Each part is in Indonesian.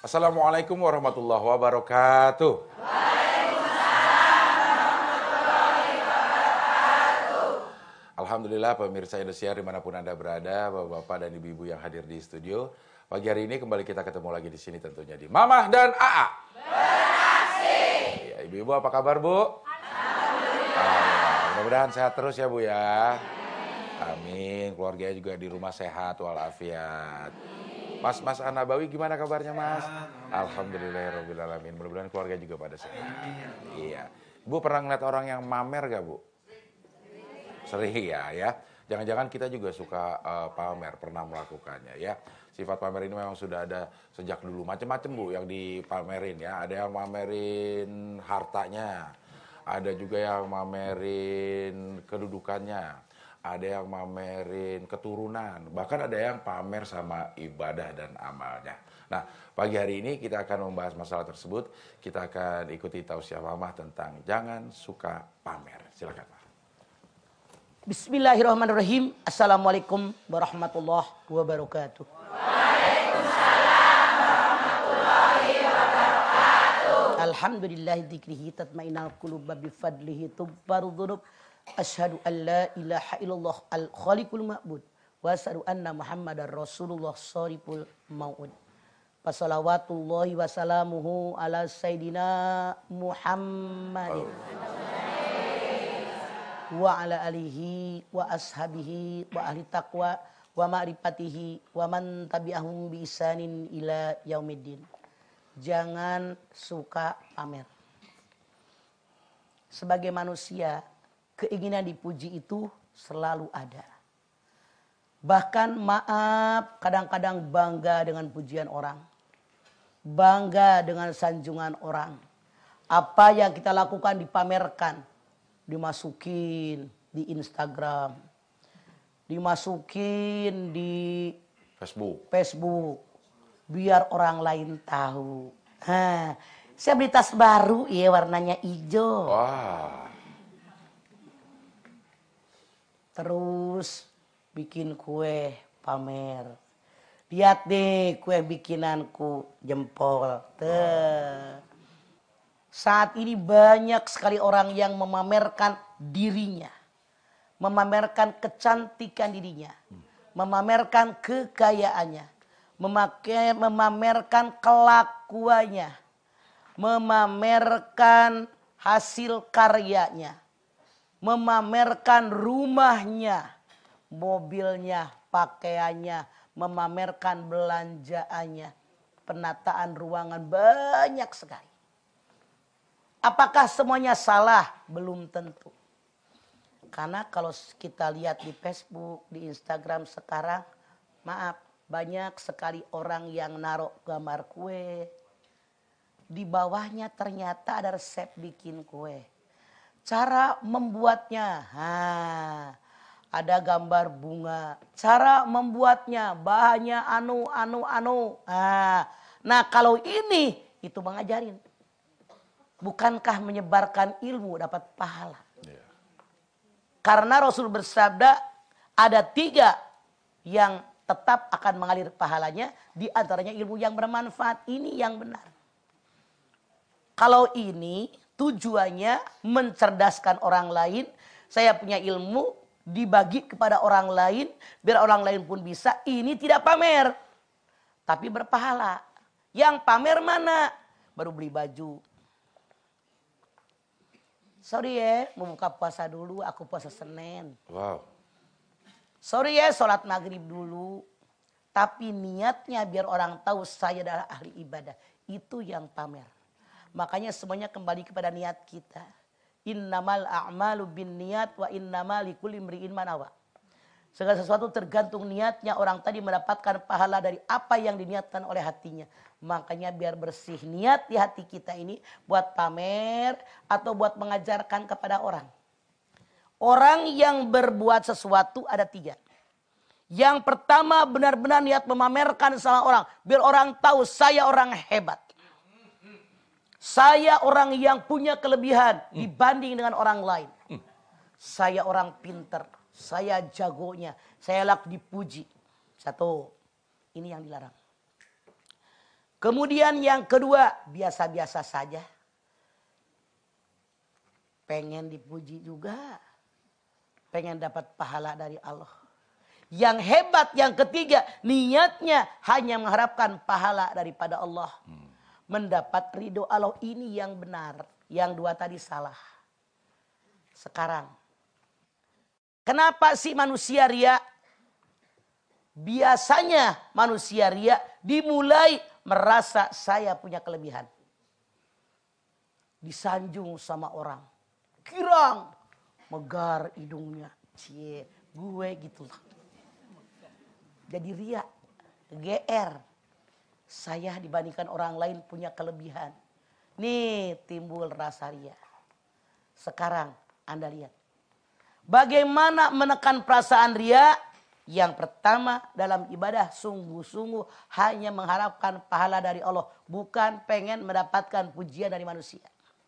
Assalamualaikum warahmatullahi wabarakatuh. Alhamdulillah pemirsa Indosiar dimanapun Anda berada, bapak-bapak dan ibu-ibu yang hadir di studio. Pagi hari ini kembali kita ketemu lagi di sini tentunya di Mamah dan AA. Beraksi. Ya, ibu-ibu apa kabar, Bu? Alhamdulillah. Mudah-mudahan sehat terus ya, Bu ya. Amin. Keluarganya juga di rumah sehat walafiat. Mas Anabawi gimana kabarnya, Mas? Alhamdulillahirabbil alamin. Mudah-mudahan keluarga juga pada sehat. Iya. Bu pernah ngeliat orang yang mamer gak, Bu? Sering ya. Jangan-jangan kita juga suka pamer, pernah melakukannya ya. Sifat pamer ini memang sudah ada sejak dulu. Macam-macam Bu yang dipamerin ya. Ada yang pamerin hartanya, ada juga yang pamerin kedudukannya, ada yang pamerin keturunan, bahkan ada yang pamer sama ibadah dan amalnya. Nah, pagi hari ini kita akan membahas masalah tersebut. Kita akan ikuti tausiah mamah tentang jangan suka pamer. Silakan, Pak. Bismillahirrahmanirrahim. Assalamualaikum warahmatullahi wabarakatuh. Waalaikumsalam warahmatullahi wabarakatuh. Alhamdulillahi dzikrihi tatma'innul qulub bifadlihi tubbaru dzunub. Asyhadu an la ilaha illallah al-khaliqul ma'bud wa asyhadu anna Muhammadar Rasulullah shariful mau'ud. Wassalawatullahi wassalamuhu ala sayyidina Muhammadin wa ala alihi wa ashabihi wa ahli taqwa wa ma'rifatihi wa man tabi'ahum bi ihsanin ila yaumiddin. Jangan suka pamer. Sebagai manusia, keinginan dipuji itu selalu ada. Bahkan maaf, kadang-kadang bangga dengan pujian orang. Bangga dengan sanjungan orang. Apa yang kita lakukan dipamerkan. Dimasukin di Instagram, dimasukin di Facebook, biar orang lain tahu. Saya beli tas baru, ya warnanya hijau. Wah. Terus bikin kue pamer. Lihat deh kue bikinanku, jempol. Saat ini banyak sekali orang yang memamerkan dirinya. Memamerkan kecantikan dirinya. Memamerkan kekayaannya. Memamerkan kelakuannya. Memamerkan hasil karyanya. Memamerkan rumahnya. Mobilnya, pakaiannya. Memamerkan belanjaannya. Penataan ruangan banyak sekali. Apakah semuanya salah? Belum tentu. Karena kalau kita lihat di Facebook, di Instagram sekarang, maaf, banyak sekali orang yang naruh gambar kue. Di bawahnya ternyata ada resep bikin kue. Cara membuatnya, ada gambar bunga. Cara membuatnya, bahannya anu. Nah kalau ini, itu mengajarin. Bukankah menyebarkan ilmu dapat pahala? Yeah. Karena Rasul bersabda ada 3 yang tetap akan mengalir pahalanya. Di antaranya ilmu yang bermanfaat. Ini yang benar. Kalau ini tujuannya mencerdaskan orang lain. Saya punya ilmu dibagi kepada orang lain. Biar orang lain pun bisa. Ini tidak pamer. Tapi berpahala. Yang pamer mana? Baru beli baju. Sorry ya, mau buka puasa dulu, aku puasa Senin. Wow. Sorry ya, sholat maghrib dulu. Tapi niatnya biar orang tahu saya adalah ahli ibadah. Itu yang pamer. Makanya semuanya kembali kepada niat kita. Innamal a'malu bin niat wa innamal likulli imri'in ma nawa. Segala sesuatu tergantung niatnya. Orang tadi mendapatkan pahala dari apa yang diniatkan oleh hatinya. Makanya biar bersih niat di hati kita ini buat pamer atau buat mengajarkan kepada orang. Orang yang berbuat sesuatu ada 3. Yang pertama benar-benar niat memamerkan sama orang. Biar orang tahu saya orang hebat. Saya orang yang punya kelebihan dibanding dengan orang lain. Saya orang pinter. Saya jagonya. Saya layak dipuji. 1. Ini yang dilarang. Kemudian yang kedua, biasa-biasa saja. Pengen dipuji juga. Pengen dapat pahala dari Allah. Yang hebat yang ketiga, niatnya hanya mengharapkan pahala daripada Allah. Mendapat ridho Allah, ini yang benar. Yang dua tadi salah. Sekarang, kenapa sih manusia ria? Biasanya manusia ria dimulai merasa saya punya kelebihan. Disanjung sama orang. Girang. Megar hidungnya. Cie, gue gitu lah. Jadi ria. GR. Saya dibandingkan orang lain punya kelebihan. Nih timbul rasa ria. Sekarang Anda lihat. Bagaimana menekan perasaan ria? Yang pertama dalam ibadah sungguh-sungguh hanya mengharapkan pahala dari Allah. Bukan pengen mendapatkan pujian dari manusia.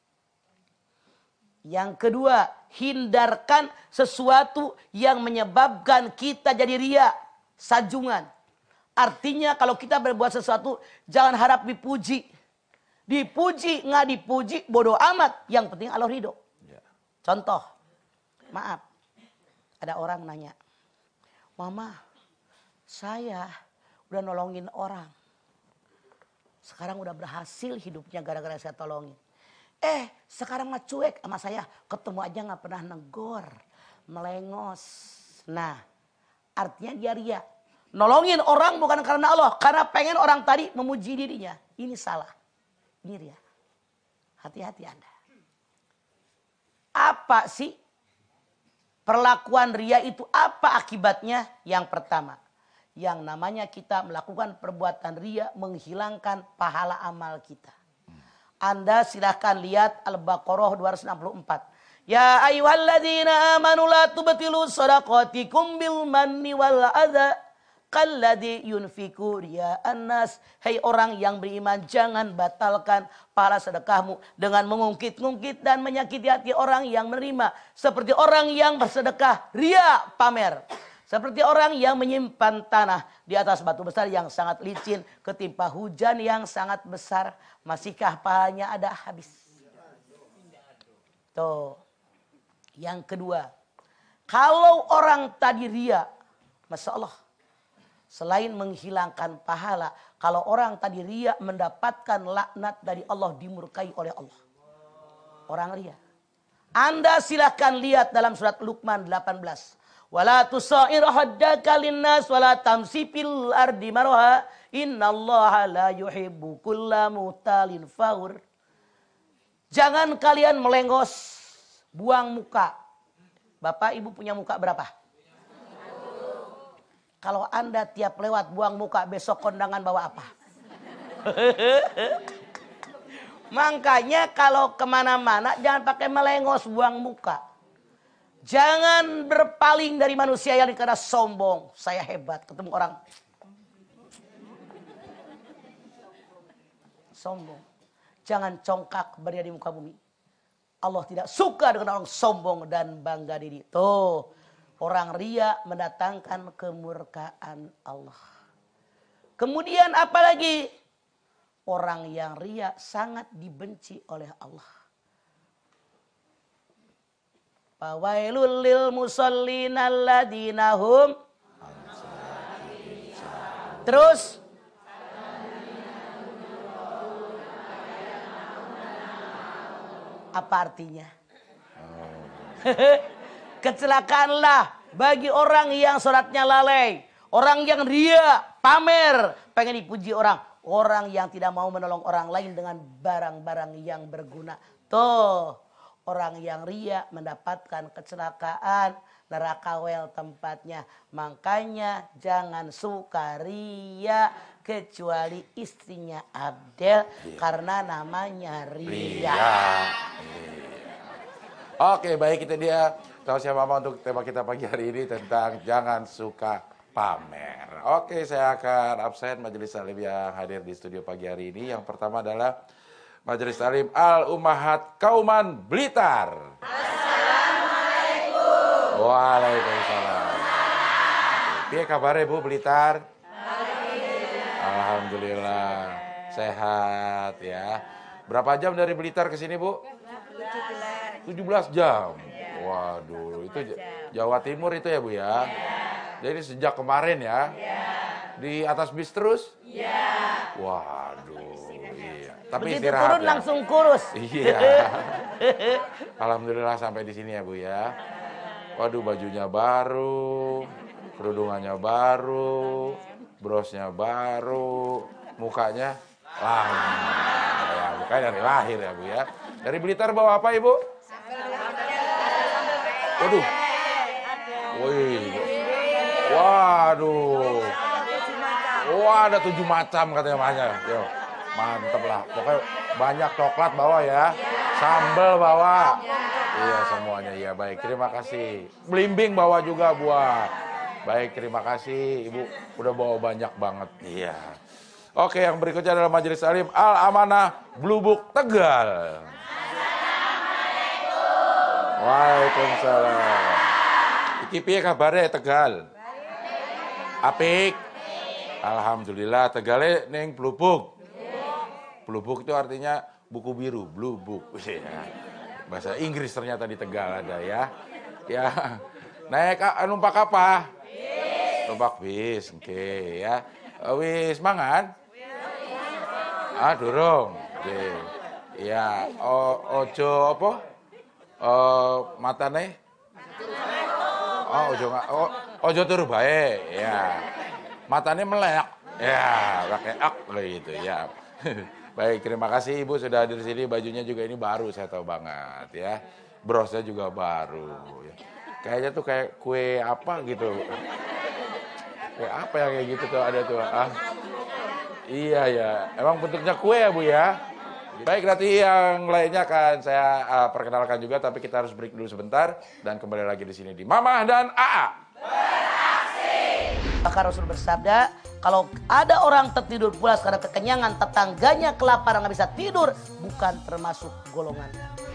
Yang kedua, hindarkan sesuatu yang menyebabkan kita jadi ria. Sanjungan. Artinya kalau kita berbuat sesuatu jangan harap dipuji. Dipuji, nggak dipuji, bodoh amat. Yang penting Allah ridho. Contoh, maaf. Ada orang nanya. Mama, saya udah nolongin orang. Sekarang udah berhasil hidupnya gara-gara saya tolongin. Sekarang mah cuek sama saya. Ketemu aja gak pernah negor. Melengos. Nah, artinya dia ria. Nolongin orang bukan karena Allah. Karena pengen orang tadi memuji dirinya. Ini salah. Ini ria. Hati-hati Anda. Apa sih perlakuan ria itu? Apa akibatnya? Yang pertama, yang namanya kita melakukan perbuatan ria menghilangkan pahala amal kita. Anda silahkan lihat Al-Baqarah 264. Ya ayyuhalladzina amanu la tubtilu shadaqatikum bil manni wal adza kalladzi yunfiku riya'an nas. Hai orang yang beriman, jangan batalkan pahala sedekahmu dengan mengungkit-ungkit dan menyakiti hati orang yang menerima. Seperti orang yang bersedekah ria, pamer. Seperti orang yang menyimpan tanah di atas batu besar yang sangat licin, ketimpa hujan yang sangat besar, masihkah pahalanya ada habis? Tuh. Yang kedua, kalau orang tadi ria, Masya Allah, selain menghilangkan pahala, kalau orang tadi ria mendapatkan laknat dari Allah, dimurkai oleh Allah. Orang ria. Anda silahkan lihat dalam surat Luqman 18. Wala tusair haddaka linnas wala tamsi fil ardi marha innallaha la yuhibbu kulla mutalin faur. Jangan kalian melengos, buang muka. Bapak Ibu punya muka berapa? Kalau Anda tiap lewat buang muka, besok kondangan bawa apa? Makanya kalau kemana-mana jangan pakai melengos, buang muka. Jangan berpaling dari manusia yang karena sombong. Saya hebat, ketemu orang sombong. Jangan congkak berdiri di muka bumi. Allah tidak suka dengan orang sombong dan bangga diri. Tuh, orang ria mendatangkan kemurkaan Allah. Kemudian apalagi? Orang yang ria sangat dibenci oleh Allah. Fawailul lil musallin alladzina hum. Terus apa artinya? Kecelakaanlah bagi orang yang sholatnya lalai, orang yang ria, pamer, pengen dipuji orang, orang yang tidak mau menolong orang lain dengan barang-barang yang berguna. Tuh. Orang yang ria mendapatkan kecelakaan, neraka wel tempatnya. Makanya jangan suka ria kecuali istrinya Abdel karena namanya ria. Oke, baik, itu dia tausiah Mama untuk tema kita pagi hari ini tentang jangan suka pamer. Oke, saya akan absen majelis taklim yang hadir di studio pagi hari ini. Yang pertama adalah Majelis Taklim Al-Ummahat Kauman Blitar. Assalamualaikum. Waalaikumsalam. Piye kabarnya Bu Blitar? Alhamdulillah. Sehat ya. Berapa jam dari Blitar ke sini, Bu? 17 jam. Waduh, itu Jawa Timur itu ya, Bu ya? Jadi sejak kemarin ya? Di atas bis terus? Waduh, iya. Tapi Begitu istirahat turun ya? langsung kurus. Iya. Alhamdulillah sampai di sini ya, Bu ya. Waduh, bajunya baru, kerudungannya baru, brosnya baru, mukanya ya, mukanya dari lahir ya, Bu ya. Dari Blitar bawa apa, Ibu? Waduh. Wih. Waduh. Wah, ada 7 macam katanya banyak. Yo, mantep lah. Pokoknya banyak coklat bawa ya. Sambal bawa. Iya semuanya. Iya baik. Terima kasih. Belimbing bawa juga buat. Baik, terima kasih. Ibu udah bawa banyak banget. Iya. Oke, yang berikutnya adalah Majelis Alim Al-Amanah Blubuk Tegal. Waalaikumsalam. Iki piye kabare Tegal? Apik. Alhamdulillah, Tegale ning Blubuk. Blubuk itu artinya buku biru, Blue Book. Ya. Bahasa Inggris ternyata di Tegal ada ya. Ya. Naik numpak apa? Numpak bis, oke ya. Wis mangan? Durung. Oke. Ya, ojo apa? Matane? Ojo turu bae. Ya. Matane melek. Ya, pakai ak gitu ya. Baik, terima kasih Ibu sudah hadir di sini. Bajunya juga ini baru, saya tahu banget ya. Brosnya juga baru. Ya. Kayaknya tuh kayak kue apa gitu. Kue apa yang kayak gitu tuh ada tuh. Iya ya, emang bentuknya kue ya Bu ya. Baik, nanti yang lainnya akan saya perkenalkan juga, tapi kita harus break dulu sebentar dan kembali lagi di sini di Mamah dan AA. Maka Rasul bersabda, kalau ada orang tertidur pulas karena kekenyangan, tetangganya kelaparan nggak bisa tidur, bukan termasuk golongan.